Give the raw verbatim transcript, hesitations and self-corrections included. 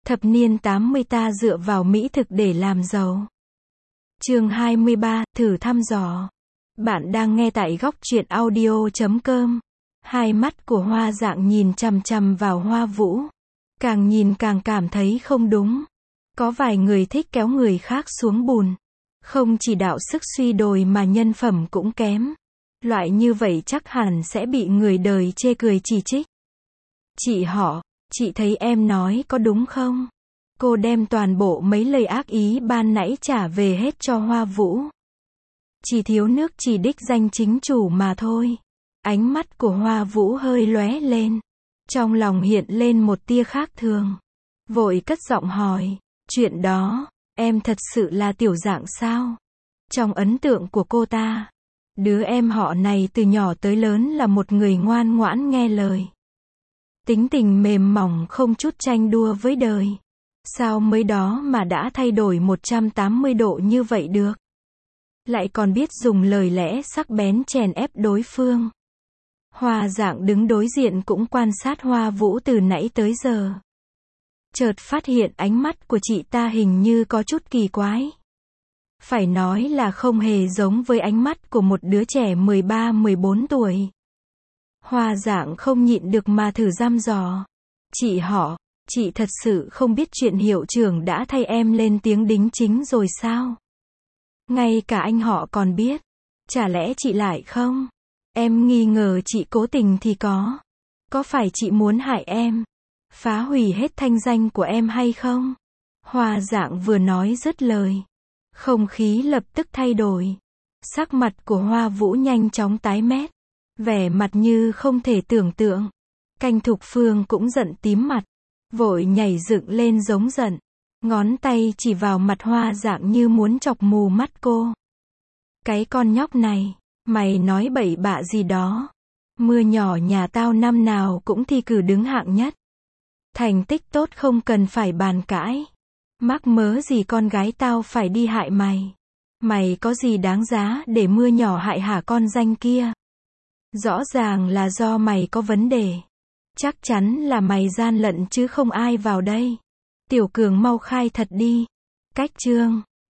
Thập niên tám mươi ta dựa vào mỹ thực để làm giàu. Chương hai mươi ba, thử thăm dò. Bạn đang nghe tại góc truyện audio chấm com. Hai mắt của Hoa Dạng nhìn chằm chằm vào Hoa Vũ. Càng nhìn càng cảm thấy không đúng. Có vài người thích kéo người khác xuống bùn. Không chỉ đạo sức suy đồi mà nhân phẩm cũng kém. Loại như vậy chắc hẳn sẽ bị người đời chê cười chỉ trích. Chị họ, chị thấy em nói có đúng không? Cô đem toàn bộ mấy lời ác ý ban nãy trả về hết cho Hoa Vũ. Chỉ thiếu nước chỉ đích danh chính chủ mà thôi. Ánh mắt của Hoa Vũ hơi lóe lên. Trong lòng hiện lên một tia khác thường. Vội cất giọng hỏi, chuyện đó, em thật sự là Tiểu Dạng sao? Trong ấn tượng của cô ta, đứa em họ này từ nhỏ tới lớn là một người ngoan ngoãn nghe lời. Tính tình mềm mỏng không chút tranh đua với đời. Sao mới đó mà đã thay đổi một trăm tám mươi độ như vậy được? Lại còn biết dùng lời lẽ sắc bén chèn ép đối phương. Hoa Dạng đứng đối diện cũng quan sát Hoa Vũ từ nãy tới giờ. Chợt phát hiện ánh mắt của chị ta hình như có chút kỳ quái. Phải nói là không hề giống với ánh mắt của một đứa trẻ mười ba mười bốn tuổi. Hoa Dạng không nhịn được mà thử dăm dò. Chị họ, chị thật sự không biết chuyện hiệu trưởng đã thay em lên tiếng đính chính rồi sao? Ngay cả anh họ còn biết. Chả lẽ chị lại không? Em nghi ngờ chị cố tình thì có. Có phải chị muốn hại em? Phá hủy hết thanh danh của em hay không? Hoa Dạng vừa nói dứt lời. Không khí lập tức thay đổi. Sắc mặt của Hoa Vũ nhanh chóng tái mét. Vẻ mặt như không thể tưởng tượng. Canh Thục Phương cũng giận tím mặt. Vội nhảy dựng lên giống giận. Ngón tay chỉ vào mặt Hoa Dạng như muốn chọc mù mắt cô. Cái con nhóc này, mày nói bậy bạ gì đó. Mưa nhỏ nhà tao năm nào cũng thi cử đứng hạng nhất. Thành tích tốt không cần phải bàn cãi. Mắc mớ gì con gái tao phải đi hại mày. Mày có gì đáng giá để mưa nhỏ hại hả con danh kia. Rõ ràng là do mày có vấn đề. Chắc chắn là mày gian lận chứ không ai vào đây. Tiểu Cường mau khai thật đi. Cách chương